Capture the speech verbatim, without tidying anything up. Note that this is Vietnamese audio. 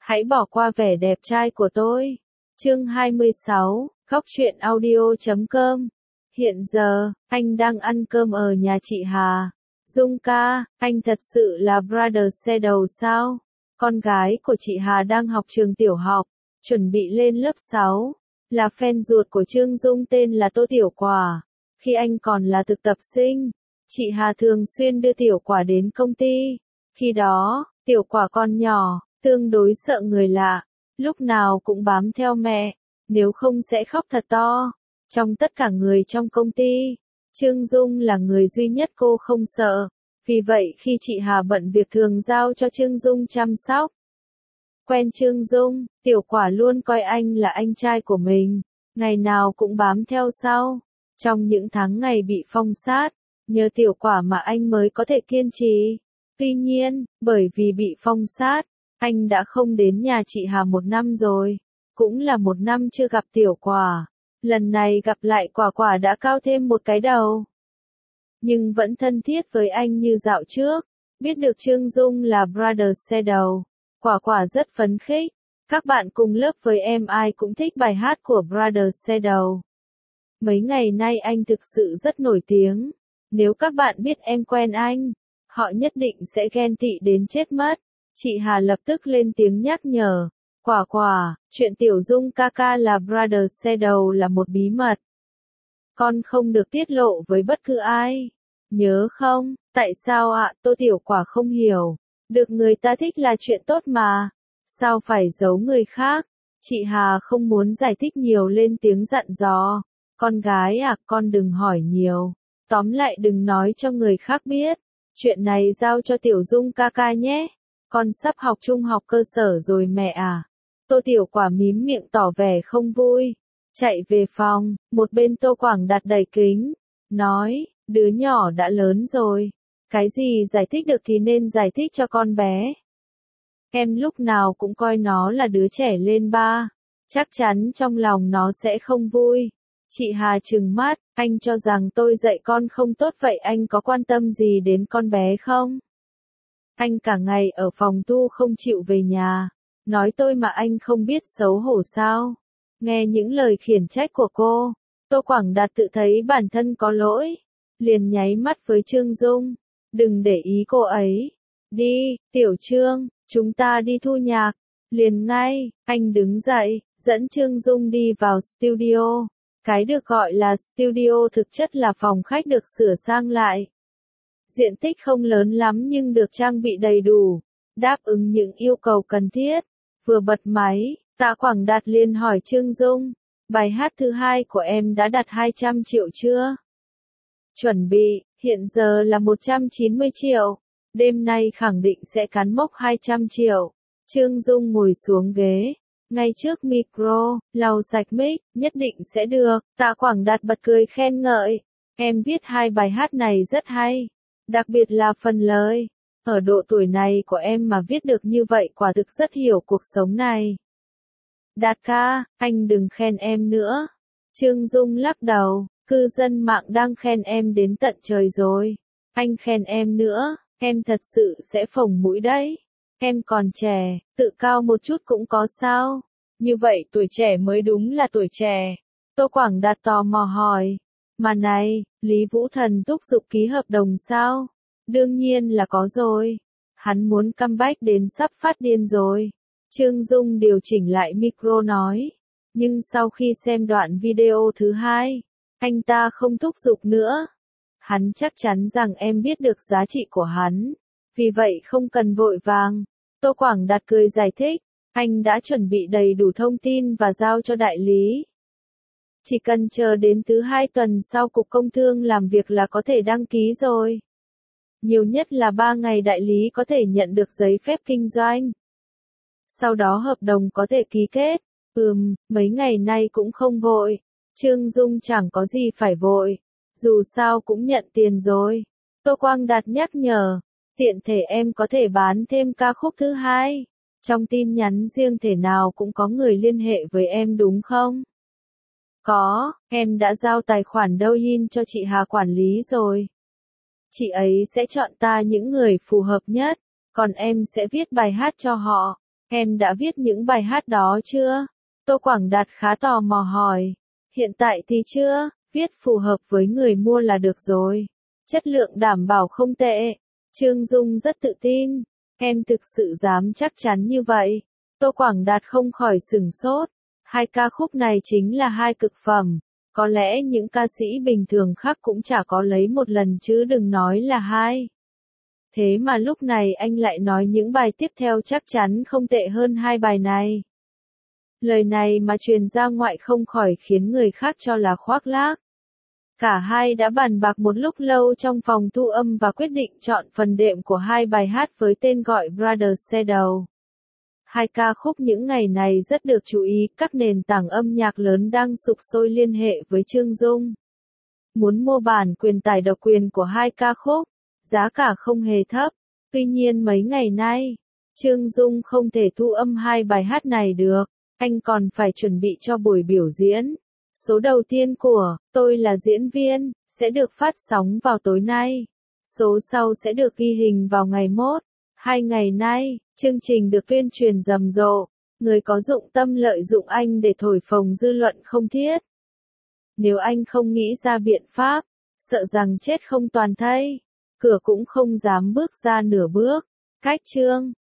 Hãy bỏ qua vẻ đẹp trai của tôi. Chương hai mươi sáu, góc truyện audio chấm com. Hiện giờ, anh đang ăn cơm ở nhà chị Hà. Dung ca, anh thật sự là brother xe đầu sao? Con gái của chị Hà đang học trường tiểu học, chuẩn bị lên lớp sáu. Là fan ruột của Trương Dung tên là Tô Tiểu Quả. Khi anh còn là thực tập sinh, chị Hà thường xuyên đưa Tiểu Quả đến công ty. Khi đó, Tiểu Quả còn nhỏ, tương đối sợ người lạ, lúc nào cũng bám theo mẹ, nếu không sẽ khóc thật to. Trong tất cả người trong công ty, Trương Dung là người duy nhất cô không sợ. Vì vậy khi chị Hà bận việc thường giao cho Trương Dung chăm sóc. Quen Trương Dung, Tiểu Quả luôn coi anh là anh trai của mình, ngày nào cũng bám theo sau. Trong những tháng ngày bị phong sát, nhờ Tiểu Quả mà anh mới có thể kiên trì. Tuy nhiên, bởi vì bị phong sát, anh đã không đến nhà chị Hà một năm rồi, cũng là một năm chưa gặp Tiểu Quả. Lần này gặp lại Quả Quả đã cao thêm một cái đầu, nhưng vẫn thân thiết với anh như dạo trước. Biết được Trương Dung là brother xe đầu, Quả Quả rất phấn khích. Các bạn cùng lớp với em ai cũng thích bài hát của brother xe đầu. Mấy ngày nay anh thực sự rất nổi tiếng. Nếu các bạn biết em quen anh, họ nhất định sẽ ghen tị đến chết mất. Chị Hà lập tức lên tiếng nhắc nhở. Quả Quả, chuyện Tiểu Dung ca ca là brother xe đầu là một bí mật. Con không được tiết lộ với bất cứ ai. Nhớ không? Tại sao ạ? À? Tô Tiểu Quả không hiểu. Được người ta thích là chuyện tốt mà. Sao phải giấu người khác? Chị Hà không muốn giải thích nhiều, lên tiếng dặn dò. Con gái à, con đừng hỏi nhiều. Tóm lại đừng nói cho người khác biết. Chuyện này giao cho Tiểu Dung ca ca nhé. Con sắp học trung học cơ sở rồi mẹ à. Tô Tiểu Quả mím miệng tỏ vẻ không vui. Chạy về phòng, một bên Tô Quảng Đạt đẩy kính. Nói, đứa nhỏ đã lớn rồi. Cái gì giải thích được thì nên giải thích cho con bé. Em lúc nào cũng coi nó là đứa trẻ lên ba. Chắc chắn trong lòng nó sẽ không vui. Chị Hà trừng mắt, anh cho rằng tôi dạy con không tốt vậy anh có quan tâm gì đến con bé không? Anh cả ngày ở phòng thu không chịu về nhà. Nói tôi mà anh không biết xấu hổ sao? Nghe những lời khiển trách của cô, Tô Quảng Đạt tự thấy bản thân có lỗi. Liền nháy mắt với Trương Dung. Đừng để ý cô ấy. Đi, Tiểu Trương, chúng ta đi thu nhạc. Liền ngay, anh đứng dậy, dẫn Trương Dung đi vào studio. Cái được gọi là studio thực chất là phòng khách được sửa sang lại. Diện tích không lớn lắm nhưng được trang bị đầy đủ, đáp ứng những yêu cầu cần thiết. Vừa bật máy, Tạ Quảng Đạt liền hỏi Trương Dung, bài hát thứ hai của em đã đạt hai trăm triệu chưa? Chuẩn bị, hiện giờ là một trăm chín mươi triệu, đêm nay khẳng định sẽ cán mốc hai trăm triệu. Trương Dung ngồi xuống ghế, ngay trước micro, lau sạch mic, nhất định sẽ được. Tạ Quảng Đạt bật cười khen ngợi, em viết hai bài hát này rất hay, đặc biệt là phần lời. Ở độ tuổi này của em mà viết được như vậy quả thực rất hiểu cuộc sống này. Đạt ca, anh đừng khen em nữa. Trương Dung lắc đầu, cư dân mạng đang khen em đến tận trời rồi. Anh khen em nữa, em thật sự sẽ phồng mũi đấy. Em còn trẻ, tự cao một chút cũng có sao? Như vậy tuổi trẻ mới đúng là tuổi trẻ. Tô Quảng Đạt tò mò hỏi. Mà này, Lý Vũ Thần thúc giục ký hợp đồng sao? Đương nhiên là có rồi. Hắn muốn comeback đến sắp phát điên rồi. Trương Dung điều chỉnh lại micro nói. Nhưng sau khi xem đoạn video thứ hai, anh ta không thúc giục nữa. Hắn chắc chắn rằng em biết được giá trị của hắn. Vì vậy không cần vội vàng. Tô Quảng Đạt cười giải thích. Anh đã chuẩn bị đầy đủ thông tin và giao cho đại lý. Chỉ cần chờ đến thứ hai tuần sau Cục Công Thương làm việc là có thể đăng ký rồi. Nhiều nhất là ba ngày đại lý có thể nhận được giấy phép kinh doanh. Sau đó hợp đồng có thể ký kết. Ừm, mấy ngày nay cũng không vội. Trương Dung chẳng có gì phải vội. Dù sao cũng nhận tiền rồi. Tô Quang Đạt nhắc nhở. Tiện thể em có thể bán thêm ca khúc thứ hai. Trong tin nhắn riêng thể nào cũng có người liên hệ với em đúng không? Có, em đã giao tài khoản Douyin cho chị Hà quản lý rồi. Chị ấy sẽ chọn ta những người phù hợp nhất, còn em sẽ viết bài hát cho họ. Em đã viết những bài hát đó chưa? Tô Quảng Đạt khá tò mò hỏi. Hiện tại thì chưa, viết phù hợp với người mua là được rồi. Chất lượng đảm bảo không tệ. Trương Dung rất tự tin. Em thực sự dám chắc chắn như vậy. Tô Quảng Đạt không khỏi sửng sốt. Hai ca khúc này chính là hai cực phẩm. Có lẽ những ca sĩ bình thường khác cũng chả có lấy một lần chứ đừng nói là hai. Thế mà lúc này anh lại nói những bài tiếp theo chắc chắn không tệ hơn hai bài này. Lời này mà truyền ra ngoại không khỏi khiến người khác cho là khoác lác. Cả hai đã bàn bạc một lúc lâu trong phòng thu âm và quyết định chọn phần đệm của hai bài hát với tên gọi Brothers Shadow. Hai ca khúc những ngày này rất được chú ý, các nền tảng âm nhạc lớn đang sục sôi liên hệ với Trương Dung. Muốn mua bản quyền tải độc quyền của hai ca khúc, giá cả không hề thấp. Tuy nhiên mấy ngày nay, Trương Dung không thể thu âm hai bài hát này được, anh còn phải chuẩn bị cho buổi biểu diễn. Số đầu tiên của Tôi là diễn viên sẽ được phát sóng vào tối nay. Số sau sẽ được ghi hình vào ngày mốt. Hai ngày nay, chương trình được tuyên truyền rầm rộ, người có dụng tâm lợi dụng anh để thổi phồng dư luận không thiết. Nếu anh không nghĩ ra biện pháp, sợ rằng chết không toàn thây, cửa cũng không dám bước ra nửa bước. Cách chương